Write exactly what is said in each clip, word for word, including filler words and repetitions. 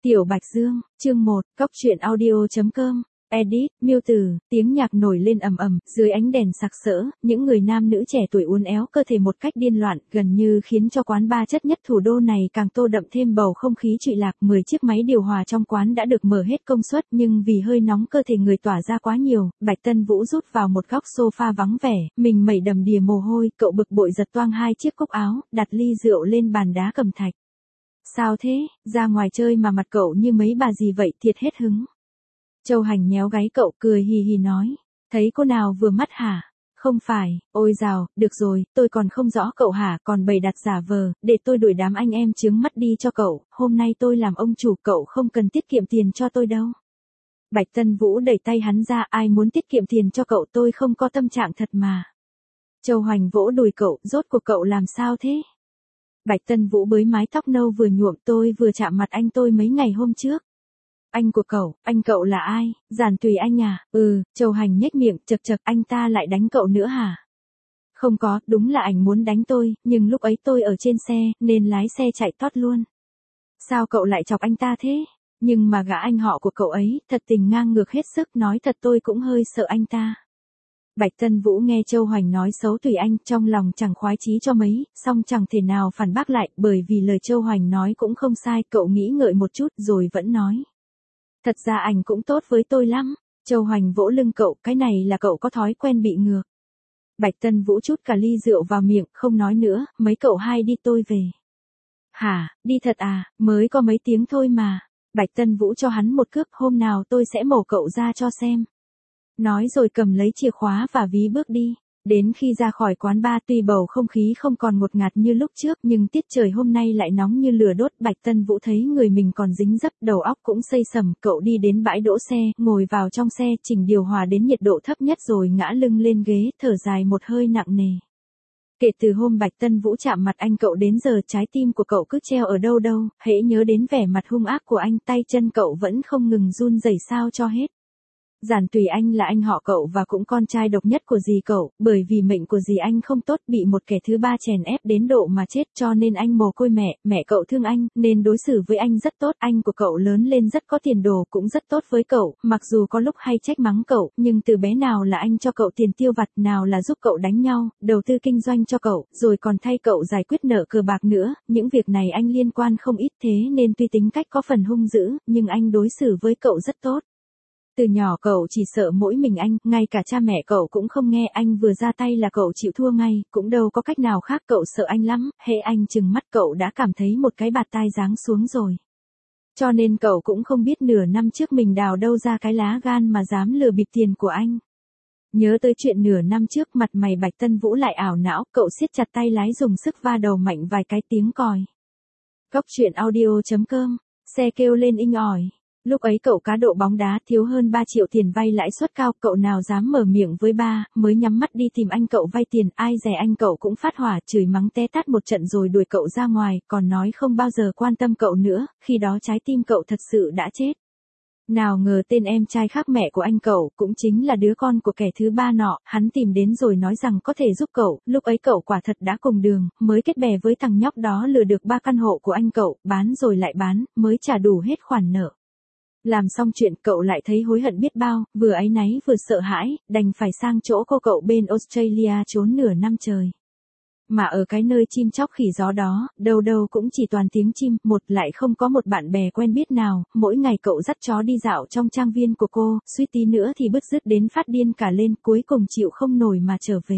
Tiểu Bạch Dương, chương một, cóc truyện audio chấm com, edit, miêu từ, tiếng nhạc nổi lên ầm ầm, dưới ánh đèn sặc sỡ, những người nam nữ trẻ tuổi uốn éo cơ thể một cách điên loạn, gần như khiến cho quán bar chất nhất thủ đô này càng tô đậm thêm bầu không khí trụy lạc. Mười chiếc máy điều hòa trong quán đã được mở hết công suất, nhưng vì hơi nóng cơ thể người tỏa ra quá nhiều, Bạch Tân Vũ rút vào một góc sofa vắng vẻ, mình mẩy đầm đìa mồ hôi, cậu bực bội giật toang hai chiếc cúc áo, đặt ly rượu lên bàn đá cẩm thạch. Sao thế, ra ngoài chơi mà mặt cậu như mấy bà gì vậy, thiệt hết hứng. Châu Hành nhéo gáy cậu, cười hì hì nói, thấy cô nào vừa mắt hả? Không phải, ôi dào, được rồi, tôi còn không rõ cậu hả, còn bày đặt giả vờ, để tôi đuổi đám anh em chướng mắt đi cho cậu, hôm nay tôi làm ông chủ, cậu không cần tiết kiệm tiền cho tôi đâu. Bạch Tân Vũ đẩy tay hắn ra, ai muốn tiết kiệm tiền cho cậu, tôi không có tâm trạng thật mà. Châu Hành vỗ đùi cậu, rốt cuộc cậu làm sao thế? Bạch Tân Vũ bới mái tóc nâu vừa nhuộm, tôi vừa chạm mặt anh tôi mấy ngày hôm trước. Anh của cậu, anh cậu là ai? Giản Tùy Anh à? Ừ, Châu Hành nhếch miệng, chật chật, anh ta lại đánh cậu nữa hả? Không có, đúng là anh muốn đánh tôi, nhưng lúc ấy tôi ở trên xe, nên lái xe chạy tót luôn. Sao cậu lại chọc anh ta thế? Nhưng mà gã anh họ của cậu ấy, thật tình ngang ngược hết sức, nói thật tôi cũng hơi sợ anh ta. Bạch Tân Vũ nghe Châu Hoành nói xấu Tùy Anh, trong lòng chẳng khoái chí cho mấy, song chẳng thể nào phản bác lại, bởi vì lời Châu Hoành nói cũng không sai, cậu nghĩ ngợi một chút rồi vẫn nói. Thật ra anh cũng tốt với tôi lắm. Châu Hoành vỗ lưng cậu, cái này là cậu có thói quen bị ngược. Bạch Tân Vũ chút cả ly rượu vào miệng, không nói nữa, mấy cậu hai đi tôi về. Hả, đi thật à, mới có mấy tiếng thôi mà. Bạch Tân Vũ cho hắn một cước, hôm nào tôi sẽ mổ cậu ra cho xem. Nói rồi cầm lấy chìa khóa và ví bước đi. Đến khi ra khỏi quán bar, tuy bầu không khí không còn ngột ngạt như lúc trước, nhưng tiết trời hôm nay lại nóng như lửa đốt. Bạch Tân Vũ thấy người mình còn dính dấp, đầu óc cũng xây sầm, cậu đi đến bãi đỗ xe, ngồi vào trong xe, chỉnh điều hòa đến nhiệt độ thấp nhất rồi ngã lưng lên ghế, thở dài một hơi nặng nề. Kể từ hôm Bạch Tân Vũ chạm mặt anh cậu đến giờ, trái tim của cậu cứ treo ở đâu đâu, hễ nhớ đến vẻ mặt hung ác của anh, tay chân cậu vẫn không ngừng run rẩy sao cho hết. Giản Tùy Anh là anh họ cậu và cũng con trai độc nhất của dì cậu, bởi vì mệnh của dì anh không tốt, bị một kẻ thứ ba chèn ép đến độ mà chết, cho nên anh mồ côi mẹ, mẹ cậu thương anh, nên đối xử với anh rất tốt. Anh của cậu lớn lên rất có tiền đồ, cũng rất tốt với cậu, mặc dù có lúc hay trách mắng cậu, nhưng từ bé nào là anh cho cậu tiền tiêu vặt, nào là giúp cậu đánh nhau, đầu tư kinh doanh cho cậu, rồi còn thay cậu giải quyết nợ cờ bạc nữa, những việc này anh liên quan không ít, thế nên tuy tính cách có phần hung dữ, nhưng anh đối xử với cậu rất tốt. Từ nhỏ cậu chỉ sợ mỗi mình anh, ngay cả cha mẹ cậu cũng không nghe, anh vừa ra tay là cậu chịu thua ngay, cũng đâu có cách nào khác, cậu sợ anh lắm, hễ anh chừng mắt cậu đã cảm thấy một cái bạt tai giáng xuống rồi. Cho nên cậu cũng không biết nửa năm trước mình đào đâu ra cái lá gan mà dám lừa bịp tiền của anh. Nhớ tới chuyện nửa năm trước, mặt mày Bạch Tân Vũ lại ảo não, cậu siết chặt tay lái dùng sức va đầu mạnh vài cái, tiếng còi. Cóc truyện audio chấm com, xe kêu lên inh ỏi. Lúc ấy cậu cá độ bóng đá thiếu hơn ba triệu tiền vay lãi suất cao, cậu nào dám mở miệng với ba, mới nhắm mắt đi tìm anh cậu vay tiền, ai dè anh cậu cũng phát hỏa, chửi mắng té tát một trận rồi đuổi cậu ra ngoài, còn nói không bao giờ quan tâm cậu nữa, khi đó trái tim cậu thật sự đã chết. Nào ngờ tên em trai khác mẹ của anh cậu, cũng chính là đứa con của kẻ thứ ba nọ, hắn tìm đến rồi nói rằng có thể giúp cậu, lúc ấy cậu quả thật đã cùng đường, mới kết bè với thằng nhóc đó lừa được ba căn hộ của anh cậu, bán rồi lại bán, mới trả đủ hết khoản nợ. Làm xong chuyện cậu lại thấy hối hận biết bao, vừa áy náy vừa sợ hãi, đành phải sang chỗ cô cậu bên Australia trốn nửa năm trời. Mà ở cái nơi chim chóc khỉ gió đó, đâu đâu cũng chỉ toàn tiếng chim, một lại không có một bạn bè quen biết nào, mỗi ngày cậu dắt chó đi dạo trong trang viên của cô, suýt tí nữa thì bứt rứt đến phát điên cả lên, cuối cùng chịu không nổi mà trở về.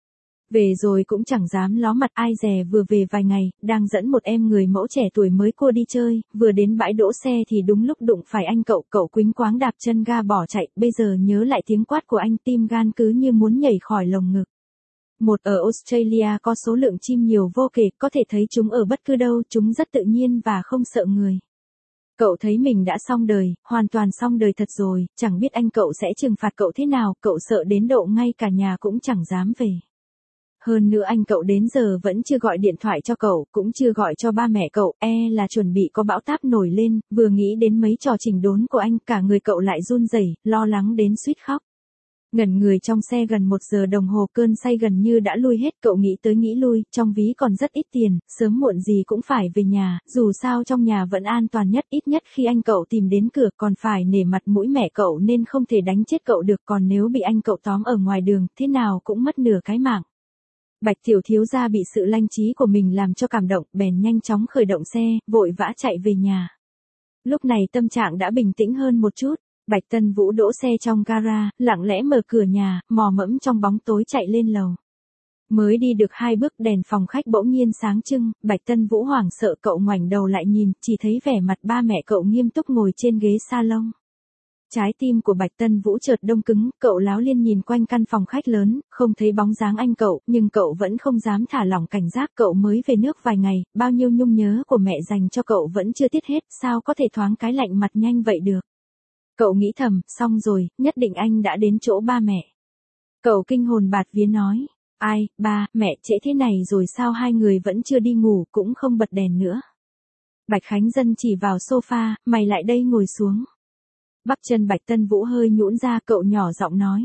Về rồi cũng chẳng dám ló mặt, ai dè vừa về vài ngày, đang dẫn một em người mẫu trẻ tuổi mới cua đi chơi, vừa đến bãi đỗ xe thì đúng lúc đụng phải anh cậu, cậu quýnh quáng đạp chân ga bỏ chạy, bây giờ nhớ lại tiếng quát của anh, tim gan cứ như muốn nhảy khỏi lồng ngực. Một, ở Australia có số lượng chim nhiều vô kể, có thể thấy chúng ở bất cứ đâu, chúng rất tự nhiên và không sợ người. Cậu thấy mình đã xong đời, hoàn toàn xong đời thật rồi, chẳng biết anh cậu sẽ trừng phạt cậu thế nào, cậu sợ đến độ ngay cả nhà cũng chẳng dám về. Hơn nữa anh cậu đến giờ vẫn chưa gọi điện thoại cho cậu, cũng chưa gọi cho ba mẹ cậu, e là chuẩn bị có bão táp nổi lên, vừa nghĩ đến mấy trò chỉnh đốn của anh, cả người cậu lại run rẩy, lo lắng đến suýt khóc. Ngẩn người trong xe gần một giờ đồng hồ, cơn say gần như đã lui hết, cậu nghĩ tới nghĩ lui, trong ví còn rất ít tiền, sớm muộn gì cũng phải về nhà, dù sao trong nhà vẫn an toàn nhất, ít nhất khi anh cậu tìm đến cửa còn phải nể mặt mũi mẹ cậu nên không thể đánh chết cậu được, còn nếu bị anh cậu tóm ở ngoài đường, thế nào cũng mất nửa cái mạng. Bạch tiểu thiếu gia bị sự lanh trí của mình làm cho cảm động, bèn nhanh chóng khởi động xe, vội vã chạy về nhà. Lúc này tâm trạng đã bình tĩnh hơn một chút. Bạch Tân Vũ đỗ xe trong gara, lặng lẽ mở cửa nhà, mò mẫm trong bóng tối chạy lên lầu. Mới đi được hai bước, đèn phòng khách bỗng nhiên sáng trưng, Bạch Tân Vũ hoảng sợ, cậu ngoảnh đầu lại nhìn, chỉ thấy vẻ mặt ba mẹ cậu nghiêm túc ngồi trên ghế salon. Trái tim của Bạch Tân Vũ chợt đông cứng, cậu láo liên nhìn quanh căn phòng khách lớn, không thấy bóng dáng anh cậu, nhưng cậu vẫn không dám thả lỏng cảnh giác, cậu mới về nước vài ngày, bao nhiêu nhung nhớ của mẹ dành cho cậu vẫn chưa tiết hết, sao có thể thoáng cái lạnh mặt nhanh vậy được. Cậu nghĩ thầm, xong rồi, nhất định anh đã đến chỗ ba mẹ. Cậu kinh hồn bạt vía nói, ai, ba, mẹ trễ thế này rồi sao hai người vẫn chưa đi ngủ, cũng không bật đèn nữa. Bạch Khánh Dân chỉ vào sofa, mày lại đây ngồi xuống. Bắp chân Bạch Tân Vũ hơi nhũn ra, cậu nhỏ giọng nói.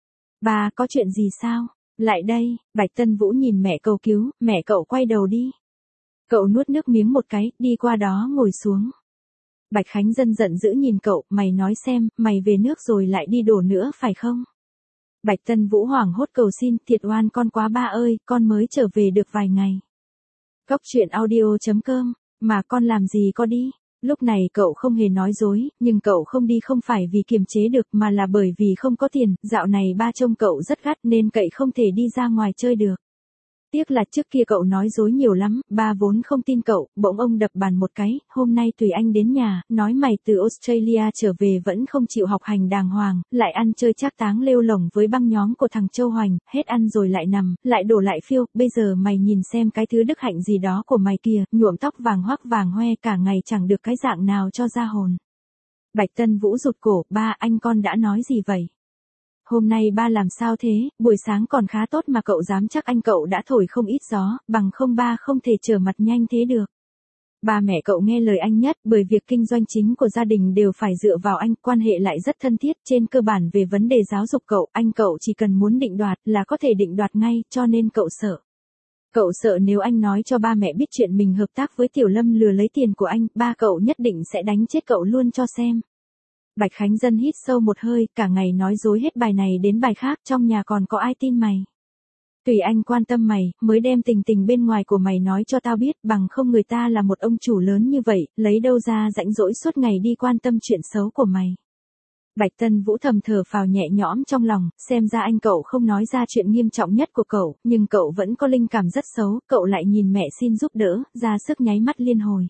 Ba, có chuyện gì sao? Lại đây, Bạch Tân Vũ nhìn mẹ cầu cứu, mẹ cậu quay đầu đi. Cậu nuốt nước miếng một cái, đi qua đó ngồi xuống. Bạch Khánh Dân giận dữ nhìn cậu, mày nói xem, mày về nước rồi lại đi đổ nữa phải không? Bạch Tân Vũ hoảng hốt cầu xin, thiệt oan con quá ba ơi, con mới trở về được vài ngày. Cóc truyện audio chấm com, mà con làm gì có đi? Lúc này cậu không hề nói dối, nhưng cậu không đi không phải vì kiềm chế được mà là bởi vì không có tiền, dạo này ba trông cậu rất gắt nên cậy không thể đi ra ngoài chơi được. Tiếc là trước kia cậu nói dối nhiều lắm, ba vốn không tin cậu, bỗng ông đập bàn một cái, hôm nay tùy anh đến nhà, nói mày từ Australia trở về vẫn không chịu học hành đàng hoàng, lại ăn chơi trác táng lêu lổng với băng nhóm của thằng Châu Hoành, hết ăn rồi lại nằm, lại đổ lại phiêu, bây giờ mày nhìn xem cái thứ đức hạnh gì đó của mày kìa, nhuộm tóc vàng hoắc vàng hoe cả ngày chẳng được cái dạng nào cho ra hồn. Bạch Tân Vũ rụt cổ, ba anh con đã nói gì vậy? Hôm nay ba làm sao thế, buổi sáng còn khá tốt mà cậu dám chắc anh cậu đã thổi không ít gió, bằng không ba không thể trở mặt nhanh thế được. Ba mẹ cậu nghe lời anh nhất, bởi việc kinh doanh chính của gia đình đều phải dựa vào anh, quan hệ lại rất thân thiết, trên cơ bản về vấn đề giáo dục cậu, anh cậu chỉ cần muốn định đoạt là có thể định đoạt ngay, cho nên cậu sợ. Cậu sợ nếu anh nói cho ba mẹ biết chuyện mình hợp tác với Tiểu Lâm lừa lấy tiền của anh, ba cậu nhất định sẽ đánh chết cậu luôn cho xem. Bạch Khánh Dân hít sâu một hơi, cả ngày nói dối hết bài này đến bài khác, trong nhà còn có ai tin mày. Tùy anh quan tâm mày, mới đem tình tình bên ngoài của mày nói cho tao biết, bằng không người ta là một ông chủ lớn như vậy, lấy đâu ra rãnh rỗi suốt ngày đi quan tâm chuyện xấu của mày. Bạch Tân Vũ thầm thở phào nhẹ nhõm trong lòng, xem ra anh cậu không nói ra chuyện nghiêm trọng nhất của cậu, nhưng cậu vẫn có linh cảm rất xấu, cậu lại nhìn mẹ xin giúp đỡ, ra sức nháy mắt liên hồi.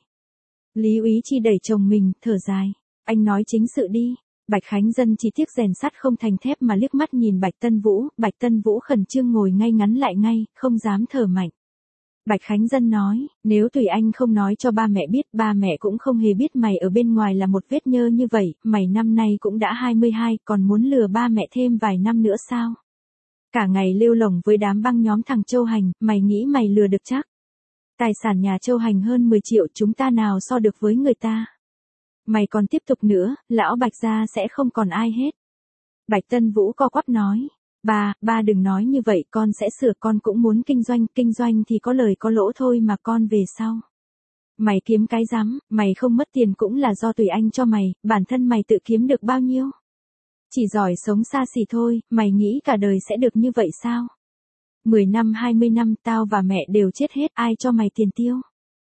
Lý Úy Chi đẩy chồng mình, thở dài. Anh nói chính sự đi. Bạch Khánh Dân chỉ tiếc rèn sắt không thành thép mà liếc mắt nhìn Bạch Tân Vũ, Bạch Tân Vũ khẩn trương ngồi ngay ngắn lại ngay, không dám thở mạnh. Bạch Khánh Dân nói, nếu tùy anh không nói cho ba mẹ biết, ba mẹ cũng không hề biết mày ở bên ngoài là một vết nhơ như vậy, mày năm nay cũng đã hai mươi hai, còn muốn lừa ba mẹ thêm vài năm nữa sao? Cả ngày lêu lổng với đám băng nhóm thằng Châu Hành, mày nghĩ mày lừa được chắc? Tài sản nhà Châu Hành hơn mười triệu, chúng ta nào so được với người ta? Mày còn tiếp tục nữa, lão Bạch gia sẽ không còn ai hết. Bạch Tân Vũ co quắp nói, ba, ba đừng nói như vậy, con sẽ sửa, con cũng muốn kinh doanh, kinh doanh thì có lời có lỗ thôi mà con về sau. Mày kiếm cái rắm, mày không mất tiền cũng là do tùy anh cho mày, bản thân mày tự kiếm được bao nhiêu? Chỉ giỏi sống xa xỉ thôi, mày nghĩ cả đời sẽ được như vậy sao? Mười năm hai mươi năm tao và mẹ đều chết hết, ai cho mày tiền tiêu?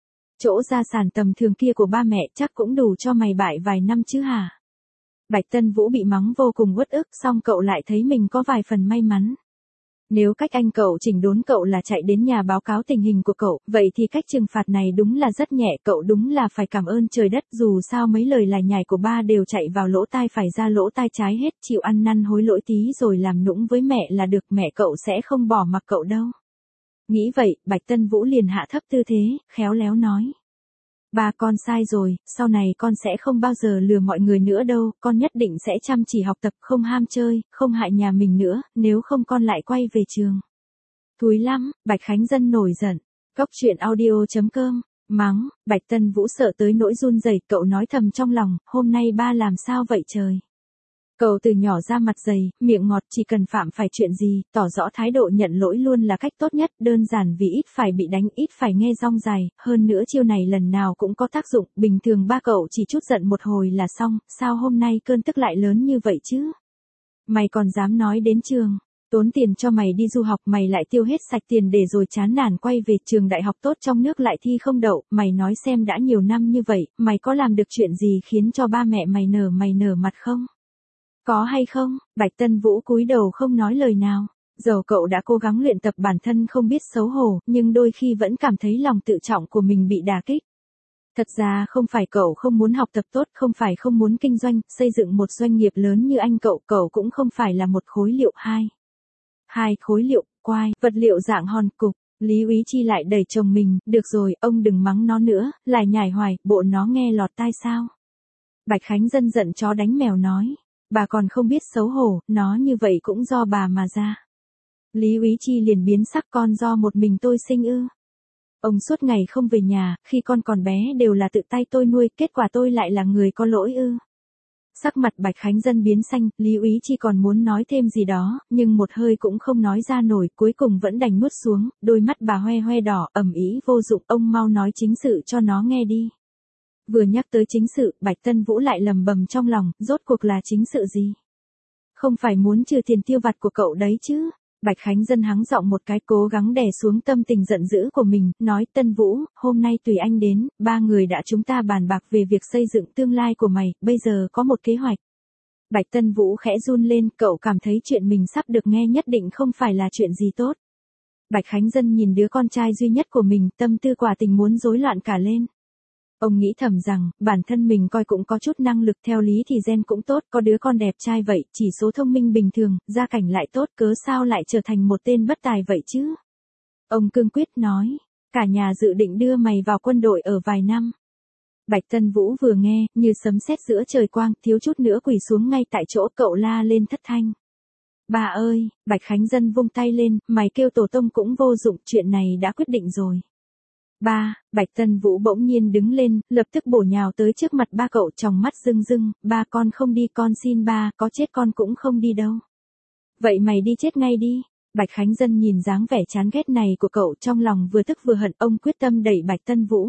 Chỗ gia sản tầm thường kia của ba mẹ chắc cũng đủ cho mày bại vài năm chứ hả? Bạch Tân Vũ bị mắng vô cùng uất ức, xong cậu lại thấy mình có vài phần may mắn. Nếu cách anh cậu chỉnh đốn cậu là chạy đến nhà báo cáo tình hình của cậu, vậy thì cách trừng phạt này đúng là rất nhẹ, cậu đúng là phải cảm ơn trời đất, dù sao mấy lời lải nhải của ba đều chạy vào lỗ tai phải ra lỗ tai trái hết, chịu ăn năn hối lỗi tí rồi làm nũng với mẹ là được, mẹ cậu sẽ không bỏ mặc cậu đâu. Nghĩ vậy, Bạch Tân Vũ liền hạ thấp tư thế, khéo léo nói. Ba con sai rồi, sau này con sẽ không bao giờ lừa mọi người nữa đâu, con nhất định sẽ chăm chỉ học tập, không ham chơi, không hại nhà mình nữa, nếu không con lại quay về trường. Thúi lắm, Bạch Khánh Dân nổi giận. Cóc truyện audio chấm com, mắng, Bạch Tân Vũ sợ tới nỗi run rẩy, cậu nói thầm trong lòng, hôm nay ba làm sao vậy trời? Cậu từ nhỏ ra mặt dày, miệng ngọt, chỉ cần phạm phải chuyện gì, tỏ rõ thái độ nhận lỗi luôn là cách tốt nhất, đơn giản vì ít phải bị đánh, ít phải nghe rong dài, hơn nữa chiêu này lần nào cũng có tác dụng, bình thường ba cậu chỉ chút giận một hồi là xong, sao hôm nay cơn tức lại lớn như vậy chứ? Mày còn dám nói đến trường, tốn tiền cho mày đi du học, mày lại tiêu hết sạch tiền để rồi chán nản quay về trường đại học tốt trong nước lại thi không đậu, mày nói xem đã nhiều năm như vậy, mày có làm được chuyện gì khiến cho ba mẹ mày nở mày nở mặt không? Có hay không? Bạch Tân Vũ cúi đầu không nói lời nào. Dầu cậu đã cố gắng luyện tập bản thân không biết xấu hổ, nhưng đôi khi vẫn cảm thấy lòng tự trọng của mình bị đả kích. Thật ra không phải cậu không muốn học tập tốt, không phải không muốn kinh doanh, xây dựng một doanh nghiệp lớn như anh cậu, cậu cũng không phải là một khối liệu hai. Hai khối liệu, quai, vật liệu dạng hòn cục. Lý Úy Chi lại đẩy chồng mình, được rồi, ông đừng mắng nó nữa, lại nhải hoài, bộ nó nghe lọt tai sao. Bạch Khánh Dân giận chó đánh mèo nói. Bà còn không biết xấu hổ, nó như vậy cũng do bà mà ra. Lý Úy Chi liền biến sắc, con do một mình tôi sinh ư. Ông suốt ngày không về nhà, khi con còn bé đều là tự tay tôi nuôi, kết quả tôi lại là người có lỗi ư. Sắc mặt Bạch Khánh Dân biến xanh, Lý Úy Chi còn muốn nói thêm gì đó, nhưng một hơi cũng không nói ra nổi, cuối cùng vẫn đành nuốt xuống, đôi mắt bà hoe hoe đỏ, ầm ĩ vô dụng, ông mau nói chính sự cho nó nghe đi. Vừa nhắc tới chính sự, Bạch Tân Vũ lại lầm bầm trong lòng, rốt cuộc là chính sự gì? Không phải muốn trừ tiền tiêu vặt của cậu đấy chứ? Bạch Khánh Dân hắng giọng một cái, cố gắng đè xuống tâm tình giận dữ của mình, nói Tân Vũ, hôm nay tùy anh đến, ba người đã chúng ta bàn bạc về việc xây dựng tương lai của mày, bây giờ có một kế hoạch. Bạch Tân Vũ khẽ run lên, cậu cảm thấy chuyện mình sắp được nghe nhất định không phải là chuyện gì tốt. Bạch Khánh Dân nhìn đứa con trai duy nhất của mình, tâm tư quả tình muốn rối loạn cả lên. Ông nghĩ thầm rằng, bản thân mình coi cũng có chút năng lực, theo lý thì gen cũng tốt, có đứa con đẹp trai vậy, chỉ số thông minh bình thường, gia cảnh lại tốt, cớ sao lại trở thành một tên bất tài vậy chứ? Ông cương quyết nói, cả nhà dự định đưa mày vào quân đội ở vài năm. Bạch Tân Vũ vừa nghe, như sấm sét giữa trời quang, thiếu chút nữa quỳ xuống ngay tại chỗ, cậu la lên thất thanh. Bà ơi, Bạch Khánh Dân vung tay lên, mày kêu tổ tông cũng vô dụng, chuyện này đã quyết định rồi. Ba, Bạch Tân Vũ bỗng nhiên đứng lên, lập tức bổ nhào tới trước mặt ba cậu, tròng mắt rưng rưng, ba con không đi, con xin ba, có chết con cũng không đi đâu. Vậy mày đi chết ngay đi. Bạch Khánh Dân nhìn dáng vẻ chán ghét này của cậu, trong lòng vừa tức vừa hận, ông quyết tâm đẩy Bạch Tân Vũ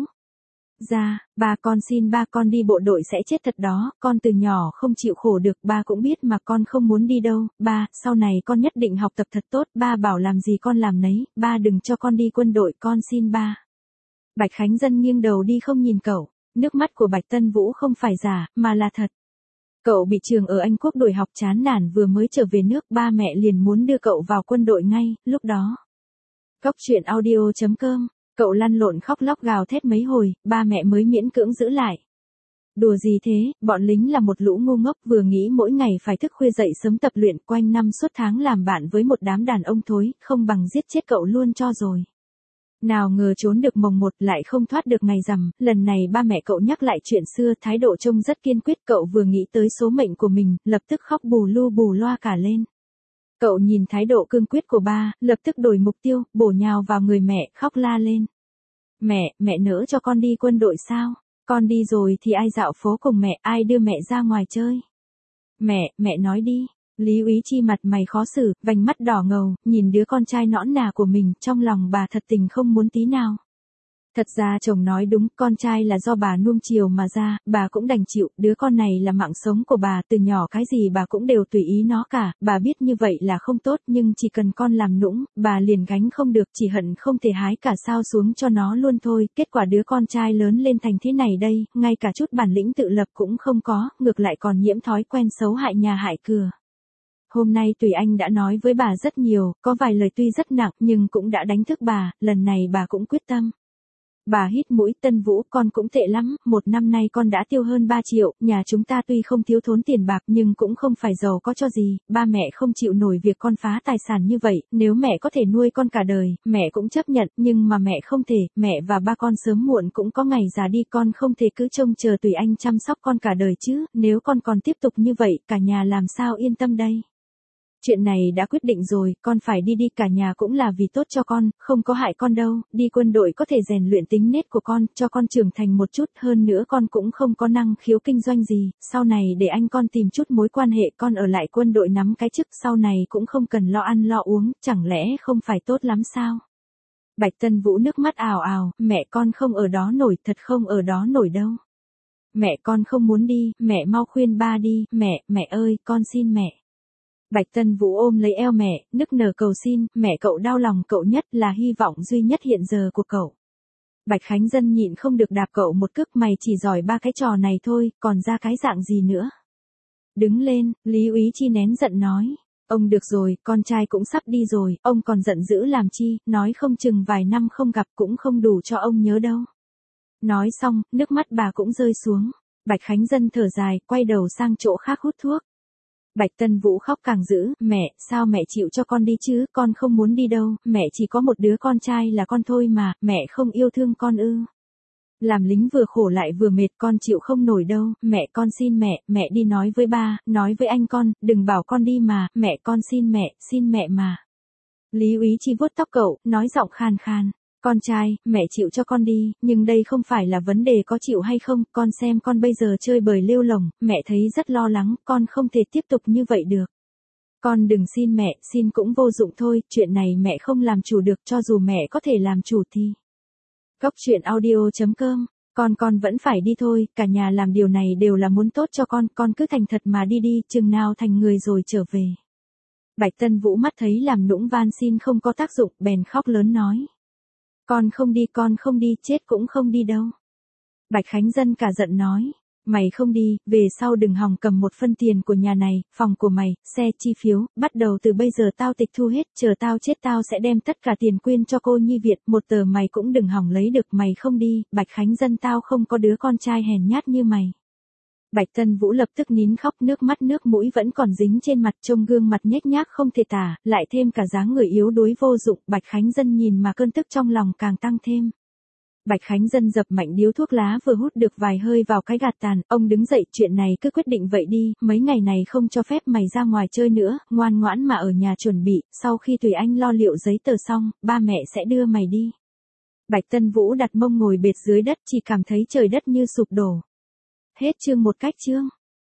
ra, ba con xin ba, con đi bộ đội sẽ chết thật đó, con từ nhỏ không chịu khổ được, ba cũng biết mà con không muốn đi đâu, ba, sau này con nhất định học tập thật tốt, ba bảo làm gì con làm nấy, ba đừng cho con đi quân đội, con xin ba. Bạch Khánh Dân nghiêng đầu đi không nhìn cậu, nước mắt của Bạch Tân Vũ không phải giả, mà là thật. Cậu bị trường ở Anh Quốc đuổi học chán nản, vừa mới trở về nước, ba mẹ liền muốn đưa cậu vào quân đội ngay, lúc đó. Cóc truyện audio chấm com, cậu lăn lộn khóc lóc gào thét mấy hồi, ba mẹ mới miễn cưỡng giữ lại. Đùa gì thế, bọn lính là một lũ ngu ngốc, vừa nghĩ mỗi ngày phải thức khuya dậy sớm tập luyện, quanh năm suốt tháng làm bạn với một đám đàn ông thối, không bằng giết chết cậu luôn cho rồi. Nào ngờ trốn được mồng một lại không thoát được ngày rằm, lần này ba mẹ cậu nhắc lại chuyện xưa, thái độ trông rất kiên quyết, cậu vừa nghĩ tới số mệnh của mình, lập tức khóc bù lu bù loa cả lên. Cậu nhìn thái độ cương quyết của ba, lập tức đổi mục tiêu, bổ nhào vào người mẹ, khóc la lên. Mẹ, mẹ nỡ cho con đi quân đội sao? Con đi rồi thì ai dạo phố cùng mẹ, ai đưa mẹ ra ngoài chơi? Mẹ, mẹ nói đi. Lý Úy Chi mặt mày khó xử, vành mắt đỏ ngầu, nhìn đứa con trai nõn nà của mình, trong lòng bà thật tình không muốn tí nào. Thật ra chồng nói đúng, con trai là do bà nuông chiều mà ra, bà cũng đành chịu, đứa con này là mạng sống của bà, từ nhỏ cái gì bà cũng đều tùy ý nó cả, bà biết như vậy là không tốt, nhưng chỉ cần con làm nũng, bà liền gánh không được, chỉ hận không thể hái cả sao xuống cho nó luôn thôi, kết quả đứa con trai lớn lên thành thế này đây, ngay cả chút bản lĩnh tự lập cũng không có, ngược lại còn nhiễm thói quen xấu hại nhà hại cửa. Hôm nay Tùy Anh đã nói với bà rất nhiều, có vài lời tuy rất nặng nhưng cũng đã đánh thức bà, lần này bà cũng quyết tâm. Bà hít mũi, Tân Vũ, con cũng tệ lắm, một năm nay con đã tiêu hơn ba triệu, nhà chúng ta tuy không thiếu thốn tiền bạc nhưng cũng không phải giàu có cho gì, ba mẹ không chịu nổi việc con phá tài sản như vậy, nếu mẹ có thể nuôi con cả đời, mẹ cũng chấp nhận, nhưng mà mẹ không thể, mẹ và ba con sớm muộn cũng có ngày già đi, con không thể cứ trông chờ Tùy Anh chăm sóc con cả đời chứ, nếu con còn tiếp tục như vậy, cả nhà làm sao yên tâm đây. Chuyện này đã quyết định rồi, con phải đi đi, cả nhà cũng là vì tốt cho con, không có hại con đâu, đi quân đội có thể rèn luyện tính nết của con, cho con trưởng thành một chút, hơn nữa con cũng không có năng khiếu kinh doanh gì, sau này để anh con tìm chút mối quan hệ, con ở lại quân đội nắm cái chức, sau này cũng không cần lo ăn lo uống, chẳng lẽ không phải tốt lắm sao? Bạch Tân Vũ nước mắt ào ào, mẹ con không ở đó nổi, thật không ở đó nổi đâu. Mẹ con không muốn đi, mẹ mau khuyên ba đi, mẹ, mẹ ơi, con xin mẹ. Bạch Tân Vũ ôm lấy eo mẹ, nức nở cầu xin, mẹ cậu đau lòng cậu nhất, là hy vọng duy nhất hiện giờ của cậu. Bạch Khánh Dân nhịn không được đạp cậu một cước, mày chỉ giỏi ba cái trò này thôi, còn ra cái dạng gì nữa. Đứng lên, Lý Úy Chi nén giận nói. Ông được rồi, con trai cũng sắp đi rồi, ông còn giận dữ làm chi, nói không chừng vài năm không gặp cũng không đủ cho ông nhớ đâu. Nói xong, nước mắt bà cũng rơi xuống. Bạch Khánh Dân thở dài, quay đầu sang chỗ khác hút thuốc. Bạch Tân Vũ khóc càng dữ, mẹ, sao mẹ chịu cho con đi chứ, con không muốn đi đâu, mẹ chỉ có một đứa con trai là con thôi mà, mẹ không yêu thương con ư. Làm lính vừa khổ lại vừa mệt, con chịu không nổi đâu, mẹ con xin mẹ, mẹ đi nói với ba, nói với anh con, đừng bảo con đi mà, mẹ con xin mẹ, xin mẹ mà. Lý Úy Chi vuốt tóc cậu, nói giọng khan khan. Con trai, mẹ chịu cho con đi, nhưng đây không phải là vấn đề có chịu hay không, con xem con bây giờ chơi bời lêu lổng, mẹ thấy rất lo lắng, con không thể tiếp tục như vậy được. Con đừng xin mẹ, xin cũng vô dụng thôi, chuyện này mẹ không làm chủ được, cho dù mẹ có thể làm chủ thì. Góc truyện audio chấm com, con con vẫn phải đi thôi, cả nhà làm điều này đều là muốn tốt cho con, con cứ thành thật mà đi đi, chừng nào thành người rồi trở về. Bạch Tân Vũ mắt thấy làm nũng van xin không có tác dụng, bèn khóc lớn nói. Con không đi, con không đi, chết cũng không đi đâu. Bạch Khánh Dân cả giận nói, mày không đi, về sau đừng hòng cầm một phân tiền của nhà này, phòng của mày, xe, chi phiếu, bắt đầu từ bây giờ tao tịch thu hết, chờ tao chết tao sẽ đem tất cả tiền quyên cho cô Nhi Việt, một tờ mày cũng đừng hòng lấy được, mày không đi, Bạch Khánh Dân tao không có đứa con trai hèn nhát như mày. Bạch Tân Vũ lập tức nín khóc, nước mắt nước mũi vẫn còn dính trên mặt, trông gương mặt nhếch nhác không thể tả, lại thêm cả dáng người yếu đuối vô dụng, Bạch Khánh Dân nhìn mà cơn tức trong lòng càng tăng thêm. Bạch Khánh Dân dập mạnh điếu thuốc lá vừa hút được vài hơi vào cái gạt tàn, ông đứng dậy, chuyện này cứ quyết định vậy đi, mấy ngày này không cho phép mày ra ngoài chơi nữa, ngoan ngoãn mà ở nhà chuẩn bị, sau khi Tùy Anh lo liệu giấy tờ xong, ba mẹ sẽ đưa mày đi. Bạch Tân Vũ đặt mông ngồi bệt dưới đất, chỉ cảm thấy trời đất như sụp đổ. Hết chương một cách chương.